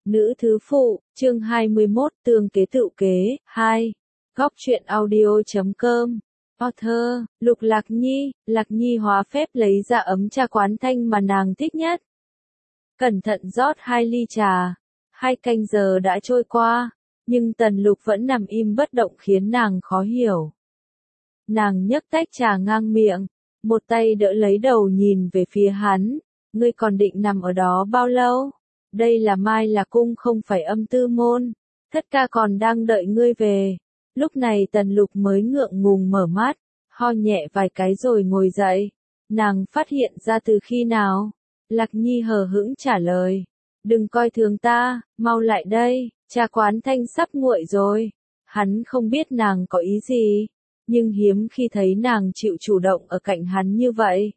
Nữ thứ phụ, chương 21, tương kế tựu kế, 2. Góc truyện audio.com. Author, Lục Lạc Nhi hóa phép lấy ra ấm trà quán thanh mà nàng thích nhất. Cẩn thận rót 2 ly trà. 2 canh giờ đã trôi qua, nhưng Tần Lục vẫn nằm im bất động khiến nàng khó hiểu. Nàng nhấc tách trà ngang miệng, một tay đỡ lấy đầu nhìn về phía hắn. Ngươi còn định nằm ở đó bao lâu? Đây là Mai Lạc Cung không phải Âm Tư Môn. Thất ca còn đang đợi ngươi về. Lúc này Tần Lục mới ngượng ngùng mở mắt, ho nhẹ vài cái rồi ngồi dậy. Nàng phát hiện ra từ khi nào? Lạc Nhi hờ hững trả lời. Đừng coi thường ta, mau lại đây, trà quán thanh sắp nguội rồi. Hắn không biết nàng có ý gì, nhưng hiếm khi thấy nàng chịu chủ động ở cạnh hắn như vậy.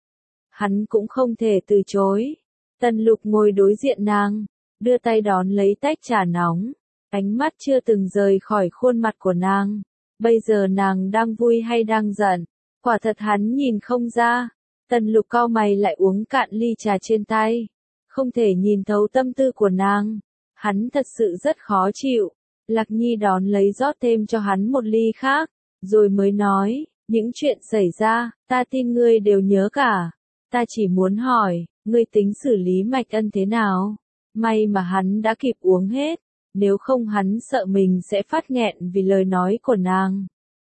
Hắn cũng không thể từ chối. Tần Lục ngồi đối diện nàng, đưa tay đón lấy tách trà nóng, ánh mắt chưa từng rời khỏi khuôn mặt của nàng. Bây giờ nàng đang vui hay đang giận? Quả thật hắn nhìn không ra. Tần Lục cau mày lại uống cạn ly trà trên tay, không thể nhìn thấu tâm tư của nàng. Hắn thật sự rất khó chịu. Lạc Nhi đón lấy rót thêm cho hắn một ly khác, rồi mới nói, những chuyện xảy ra, ta tin ngươi đều nhớ cả. Ta chỉ muốn hỏi, ngươi tính xử lý Mạch Ân thế nào? May mà hắn đã kịp uống hết, nếu không hắn sợ mình sẽ phát nghẹn vì lời nói của nàng.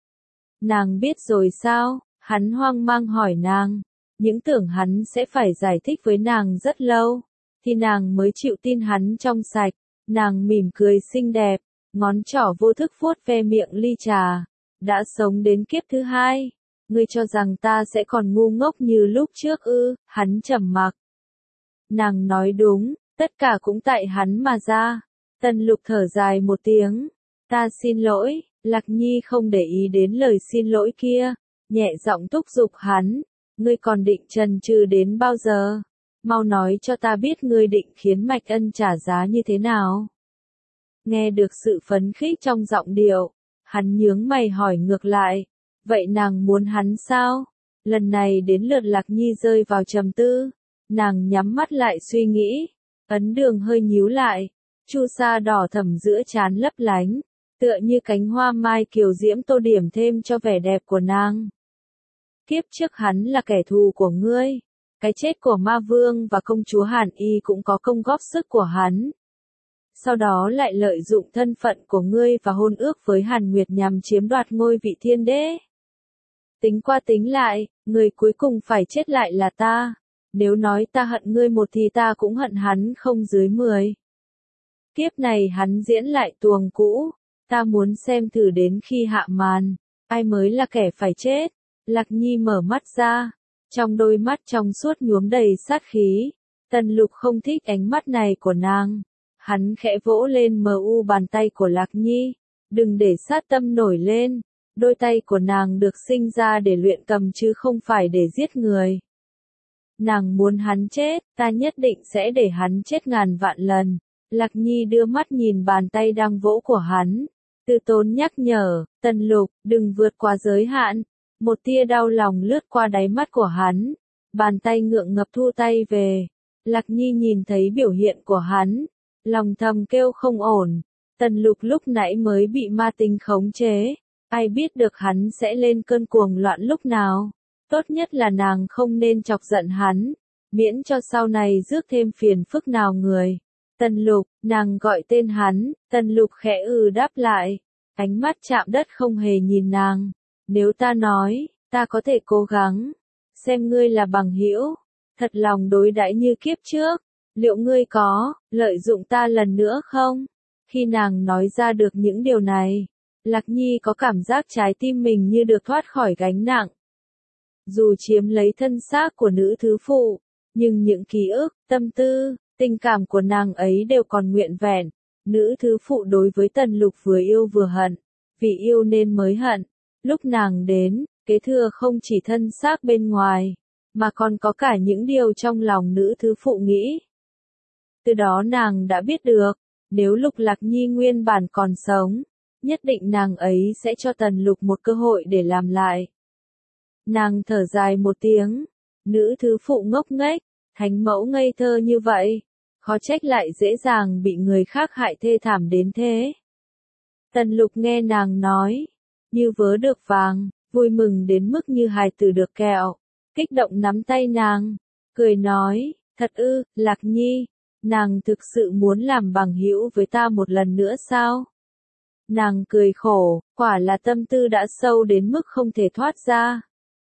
Nàng biết rồi sao? Hắn hoang mang hỏi nàng. Những tưởng hắn sẽ phải giải thích với nàng rất lâu, thì nàng mới chịu tin hắn trong sạch. Nàng mỉm cười xinh đẹp, ngón trỏ vô thức vuốt ve miệng ly trà. Đã sống đến kiếp thứ 2, ngươi cho rằng ta sẽ còn ngu ngốc như lúc trước ư? Hắn trầm mặc. Nàng nói đúng, tất cả cũng tại hắn mà ra. Tần Lục thở dài một tiếng. Ta xin lỗi. Lạc Nhi không để ý đến lời xin lỗi kia, nhẹ giọng thúc giục hắn. Ngươi còn định chần chừ đến bao giờ? Mau nói cho ta biết ngươi định khiến Mạch Ân trả giá như thế nào. Nghe được sự phấn khích trong giọng điệu, hắn nhướng mày hỏi ngược lại. Vậy nàng muốn hắn sao? Lần này đến lượt Lạc Nhi rơi vào trầm tư. Nàng nhắm mắt lại suy nghĩ. Ấn đường hơi nhíu lại. Chu sa đỏ thẫm giữa trán lấp lánh, tựa như cánh hoa mai kiều diễm tô điểm thêm cho vẻ đẹp của nàng. Kiếp trước hắn là kẻ thù của ngươi. Cái chết của ma vương và công chúa Hàn Y cũng có công góp sức của hắn. Sau đó lại lợi dụng thân phận của ngươi và hôn ước với Hàn Nguyệt nhằm chiếm đoạt ngôi vị thiên đế. Tính qua tính lại, người cuối cùng phải chết lại là ta. Nếu nói ta hận ngươi một thì ta cũng hận hắn không dưới 10. Kiếp này hắn diễn lại tuồng cũ. Ta muốn xem thử đến khi hạ màn, ai mới là kẻ phải chết. Lạc Nhi mở mắt ra, trong đôi mắt trong suốt nhuốm đầy sát khí. Tần Lục không thích ánh mắt này của nàng. Hắn khẽ vỗ lên bàn tay của Lạc Nhi. Đừng để sát tâm nổi lên. Đôi tay của nàng được sinh ra để luyện cầm chứ không phải để giết người. Nàng muốn hắn chết, ta nhất định sẽ để hắn chết ngàn vạn lần. Lạc Nhi đưa mắt nhìn bàn tay đang vỗ của hắn. Từ tốn nhắc nhở, Tần Lục, đừng vượt qua giới hạn. Một tia đau lòng lướt qua đáy mắt của hắn. Bàn tay ngượng ngập thu tay về. Lạc Nhi nhìn thấy biểu hiện của hắn. Lòng thầm kêu không ổn. Tần Lục lúc nãy mới bị ma tinh khống chế. Ai biết được hắn sẽ lên cơn cuồng loạn lúc nào. Tốt nhất là nàng không nên chọc giận hắn. Miễn cho sau này rước thêm phiền phức nào người. Tần Lục, nàng gọi tên hắn. Tần Lục khẽ đáp lại. Ánh mắt chạm đất không hề nhìn nàng. Nếu ta nói, ta có thể cố gắng. Xem ngươi là bằng hữu. Thật lòng đối đãi như kiếp trước. Liệu ngươi có lợi dụng ta lần nữa không? Khi nàng nói ra được những điều này, Lạc Nhi có cảm giác trái tim mình như được thoát khỏi gánh nặng. Dù chiếm lấy thân xác của nữ thứ phụ, nhưng những ký ức, tâm tư, tình cảm của nàng ấy đều còn nguyên vẹn. Nữ thứ phụ đối với Tần Lục vừa yêu vừa hận. Vì yêu nên mới hận. Lúc nàng đến, kế thừa không chỉ thân xác bên ngoài, mà còn có cả những điều trong lòng nữ thứ phụ nghĩ. Từ đó nàng đã biết được, nếu Lục Lạc Nhi nguyên bản còn sống, nhất định nàng ấy sẽ cho Tần Lục một cơ hội để làm lại. Nàng thở dài một tiếng, nữ thứ phụ ngốc nghếch, thánh mẫu ngây thơ như vậy, khó trách lại dễ dàng bị người khác hại thê thảm đến thế. Tần Lục nghe nàng nói, như vớ được vàng, vui mừng đến mức như hài tử được kẹo, kích động nắm tay nàng, cười nói, thật ư, Lạc Nhi, nàng thực sự muốn làm bằng hữu với ta một lần nữa sao? Nàng cười khổ, quả là tâm tư đã sâu đến mức không thể thoát ra.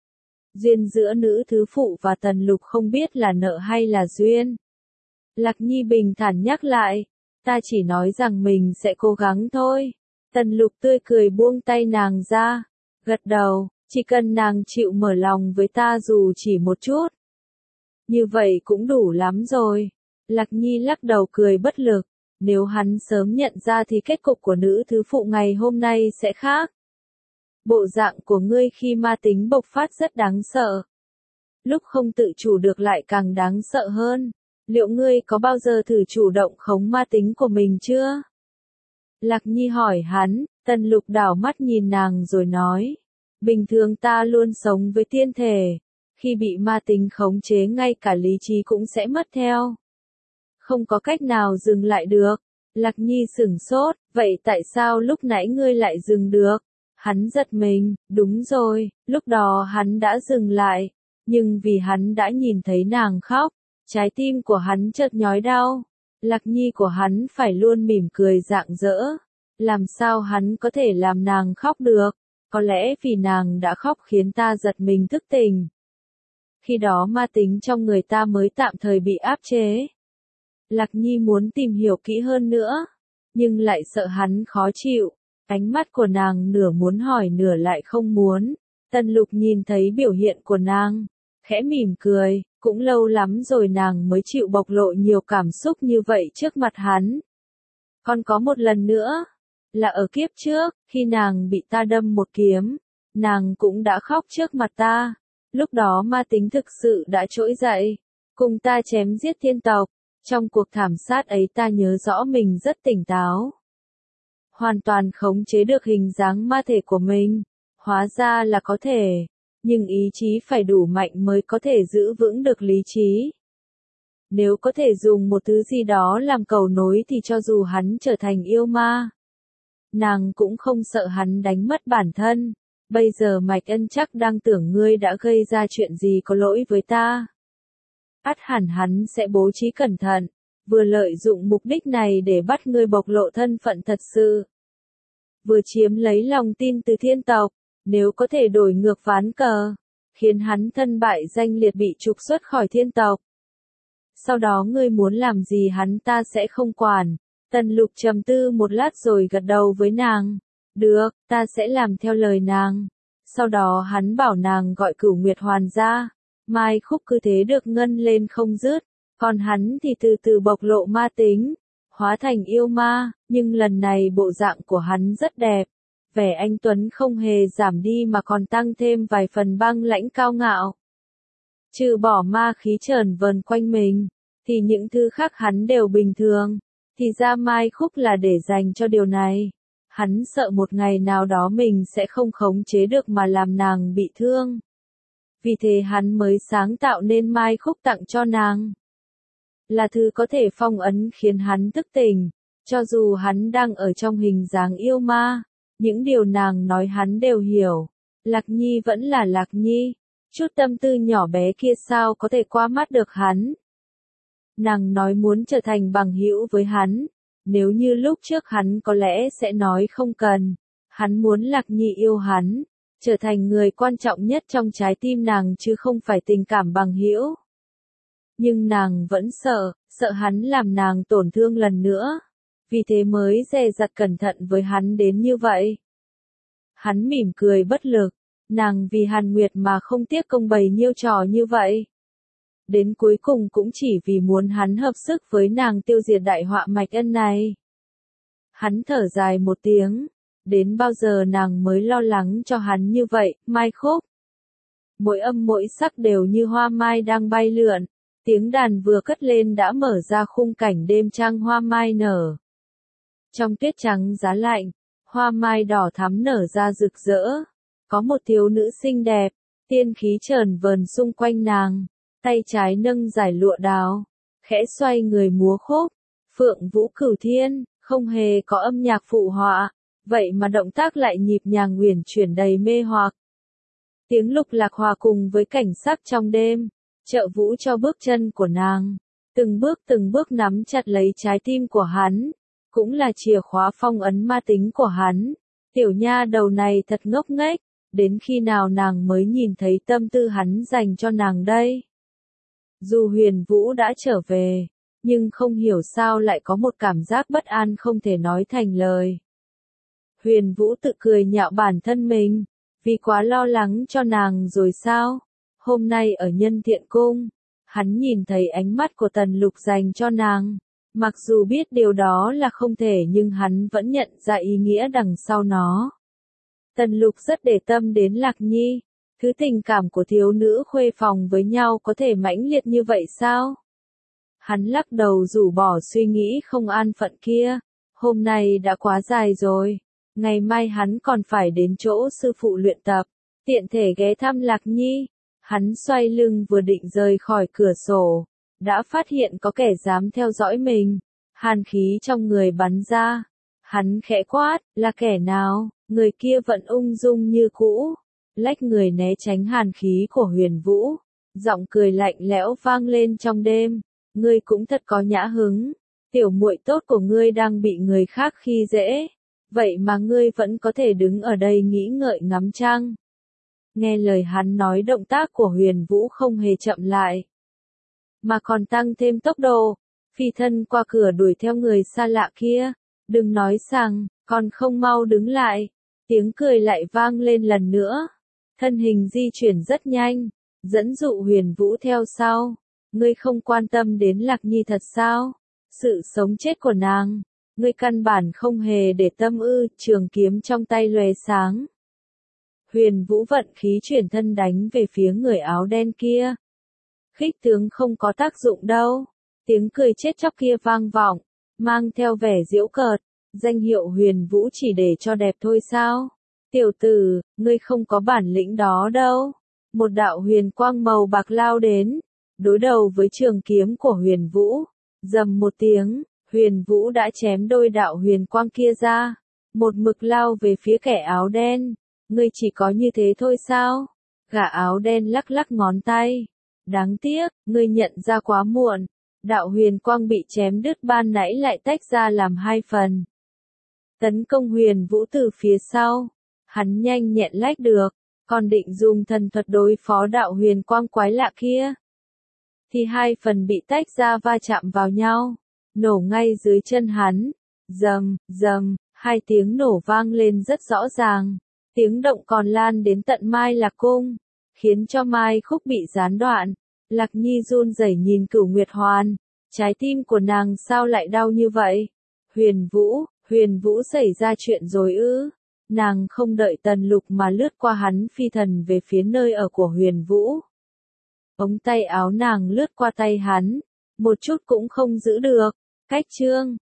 Duyên giữa nữ thứ phụ và Tần Lục không biết là nợ hay là duyên. Lạc Nhi bình thản nhắc lại, ta chỉ nói rằng mình sẽ cố gắng thôi. Tần Lục tươi cười buông tay nàng ra, gật đầu, chỉ cần nàng chịu mở lòng với ta dù chỉ một chút. Như vậy cũng đủ lắm rồi. Lạc Nhi lắc đầu cười bất lực, nếu hắn sớm nhận ra thì kết cục của nữ thứ phụ ngày hôm nay sẽ khác. Bộ dạng của ngươi khi ma tính bộc phát rất đáng sợ. Lúc không tự chủ được lại càng đáng sợ hơn. Liệu ngươi có bao giờ thử chủ động khống ma tính của mình chưa? Lạc Nhi hỏi hắn, Tần Lục đảo mắt nhìn nàng rồi nói. Bình thường ta luôn sống với tiên thể. Khi bị ma tính khống chế ngay cả lý trí cũng sẽ mất theo. Không có cách nào dừng lại được. Lạc Nhi sửng sốt, vậy tại sao lúc nãy ngươi lại dừng được? Hắn giật mình, đúng rồi, lúc đó hắn đã dừng lại. Nhưng vì hắn đã nhìn thấy nàng khóc, trái tim của hắn chợt nhói đau. Lạc Nhi của hắn phải luôn mỉm cười rạng rỡ. Làm sao hắn có thể làm nàng khóc được? Có lẽ vì nàng đã khóc khiến ta giật mình thức tỉnh. Khi đó ma tính trong người ta mới tạm thời bị áp chế. Lạc Nhi muốn tìm hiểu kỹ hơn nữa, nhưng lại sợ hắn khó chịu. Ánh mắt của nàng nửa muốn hỏi nửa lại không muốn. Tần Lục nhìn thấy biểu hiện của nàng, khẽ mỉm cười, cũng lâu lắm rồi nàng mới chịu bộc lộ nhiều cảm xúc như vậy trước mặt hắn. Còn có một lần nữa, là ở kiếp trước, khi nàng bị ta đâm một kiếm, nàng cũng đã khóc trước mặt ta. Lúc đó ma tính thực sự đã trỗi dậy, cùng ta chém giết thiên tộc. Trong cuộc thảm sát ấy ta nhớ rõ mình rất tỉnh táo. Hoàn toàn khống chế được hình dáng ma thể của mình. Hóa ra là có thể, nhưng ý chí phải đủ mạnh mới có thể giữ vững được lý trí. Nếu có thể dùng một thứ gì đó làm cầu nối thì cho dù hắn trở thành yêu ma, nàng cũng không sợ hắn đánh mất bản thân. Bây giờ Mạch Ân chắc đang tưởng ngươi đã gây ra chuyện gì có lỗi với ta. Ắt hẳn hắn sẽ bố trí cẩn thận, vừa lợi dụng mục đích này để bắt ngươi bộc lộ thân phận thật sự. Vừa chiếm lấy lòng tin từ thiên tộc, nếu có thể đổi ngược ván cờ, khiến hắn thân bại danh liệt bị trục xuất khỏi thiên tộc. Sau đó ngươi muốn làm gì hắn ta sẽ không quản. Tần Lục trầm tư một lát rồi gật đầu với nàng. Được, ta sẽ làm theo lời nàng. Sau đó hắn bảo nàng gọi Cửu Nguyệt Hoàn ra. Mai Khúc cứ thế được ngân lên không dứt, còn hắn thì từ từ bộc lộ ma tính, hóa thành yêu ma, nhưng lần này bộ dạng của hắn rất đẹp. Vẻ anh tuấn không hề giảm đi mà còn tăng thêm vài phần băng lãnh cao ngạo. Trừ bỏ ma khí trờn vờn quanh mình, thì những thứ khác hắn đều bình thường. Thì ra Mai Khúc là để dành cho điều này. Hắn sợ một ngày nào đó mình sẽ không khống chế được mà làm nàng bị thương. Vì thế hắn mới sáng tạo nên Mai Khúc tặng cho nàng. Là thứ có thể phong ấn khiến hắn thức tỉnh. Cho dù hắn đang ở trong hình dáng yêu ma, những điều nàng nói hắn đều hiểu. Lạc Nhi vẫn là Lạc Nhi. Chút tâm tư nhỏ bé kia sao có thể qua mắt được hắn. Nàng nói muốn trở thành bằng hữu với hắn. Nếu như lúc trước hắn có lẽ sẽ nói không cần. Hắn muốn Lạc Nhi yêu hắn, trở thành người quan trọng nhất trong trái tim nàng chứ không phải tình cảm bằng hữu. Nhưng nàng vẫn sợ hắn làm nàng tổn thương lần nữa. Vì thế mới dè dặt cẩn thận với hắn đến như vậy. Hắn mỉm cười bất lực, nàng vì Hàn Nguyệt mà không tiếc công bày nhiêu trò như vậy. Đến cuối cùng cũng chỉ vì muốn hắn hợp sức với nàng tiêu diệt đại họa Mạch Ân này. Hắn thở dài một tiếng, đến bao giờ nàng mới lo lắng cho hắn như vậy, Mai Khúc. Mỗi âm mỗi sắc đều như hoa mai đang bay lượn, tiếng đàn vừa cất lên đã mở ra khung cảnh đêm trăng hoa mai nở. Trong tuyết trắng giá lạnh, hoa mai đỏ thắm nở ra rực rỡ, có một thiếu nữ xinh đẹp, tiên khí trờn vờn xung quanh nàng, tay trái nâng dải lụa đào, khẽ xoay người múa khúc. Phượng Vũ Cửu Thiên, không hề có âm nhạc phụ họa, vậy mà động tác lại nhịp nhàng uyển chuyển đầy mê hoặc. Tiếng lục lạc hòa cùng với cảnh sắc trong đêm, trợ vũ cho bước chân của nàng, từng bước nắm chặt lấy trái tim của hắn, cũng là chìa khóa phong ấn ma tính của hắn. Tiểu nha đầu này thật ngốc nghếch, đến khi nào nàng mới nhìn thấy tâm tư hắn dành cho nàng đây? Dù Huyền Vũ đã trở về, nhưng không hiểu sao lại có một cảm giác bất an không thể nói thành lời. Huyền Vũ tự cười nhạo bản thân mình, vì quá lo lắng cho nàng rồi sao? Hôm nay ở Nhân Thiện Cung, hắn nhìn thấy ánh mắt của Tần Lục dành cho nàng. Mặc dù biết điều đó là không thể nhưng hắn vẫn nhận ra ý nghĩa đằng sau nó. Tần Lục rất để tâm đến Lạc Nhi. Thứ tình cảm của thiếu nữ khuê phòng với nhau có thể mãnh liệt như vậy sao? Hắn lắc đầu rũ bỏ suy nghĩ không an phận kia. Hôm nay đã quá dài rồi. Ngày mai hắn còn phải đến chỗ sư phụ luyện tập. Tiện thể ghé thăm Lạc Nhi. Hắn xoay lưng vừa định rời khỏi cửa sổ. Đã phát hiện có kẻ dám theo dõi mình. Hàn khí trong người bắn ra. Hắn khẽ quát, là kẻ nào? Người kia vẫn ung dung như cũ. Lách người né tránh hàn khí của Huyền Vũ. Giọng cười lạnh lẽo vang lên trong đêm. Ngươi cũng thật có nhã hứng. Tiểu muội tốt của ngươi đang bị người khác khi dễ. Vậy mà ngươi vẫn có thể đứng ở đây nghĩ ngợi ngắm trăng. Nghe lời hắn nói, động tác của Huyền Vũ không hề chậm lại, mà còn tăng thêm tốc độ, phi thân qua cửa đuổi theo người xa lạ kia. Đừng nói rằng, còn không mau đứng lại. Tiếng cười lại vang lên lần nữa. Thân hình di chuyển rất nhanh, dẫn dụ Huyền Vũ theo sau. Ngươi không quan tâm đến Lạc Nhi thật sao? Sự sống chết của nàng, ngươi căn bản không hề để tâm ư? Trường kiếm trong tay lóe sáng. Huyền Vũ vận khí chuyển thân đánh về phía người áo đen kia. Khích tướng không có tác dụng đâu. Tiếng cười chết chóc kia vang vọng, mang theo vẻ giễu cợt. Danh hiệu Huyền Vũ chỉ để cho đẹp thôi sao? Tiểu tử, ngươi không có bản lĩnh đó đâu. Một đạo huyền quang màu bạc lao đến, đối đầu với trường kiếm của Huyền Vũ. Rầm một tiếng, Huyền Vũ đã chém đôi đạo huyền quang kia ra. Một mực lao về phía kẻ áo đen. Ngươi chỉ có như thế thôi sao? Gã áo đen lắc lắc ngón tay. Đáng tiếc, ngươi nhận ra quá muộn. Đạo huyền quang bị chém đứt ban nãy lại tách ra làm hai phần. Tấn công Huyền Vũ từ phía sau. Hắn nhanh nhẹn lách được, còn định dùng thần thuật đối phó đạo huyền quang quái lạ kia. Thì hai phần bị tách ra va chạm vào nhau, nổ ngay dưới chân hắn. Rầm, rầm, hai tiếng nổ vang lên rất rõ ràng. Tiếng động còn lan đến tận Mai Lạc Cung, khiến cho Mai Khúc bị gián đoạn. Lạc Nhi run rẩy nhìn Cửu Nguyệt Hoàn, trái tim của nàng sao lại đau như vậy? Huyền Vũ xảy ra chuyện rồi ư? Nàng không đợi Tần Lục mà lướt qua hắn phi thần về phía nơi ở của Huyền Vũ. Ống tay áo nàng lướt qua tay hắn, một chút cũng không giữ được. Cách chương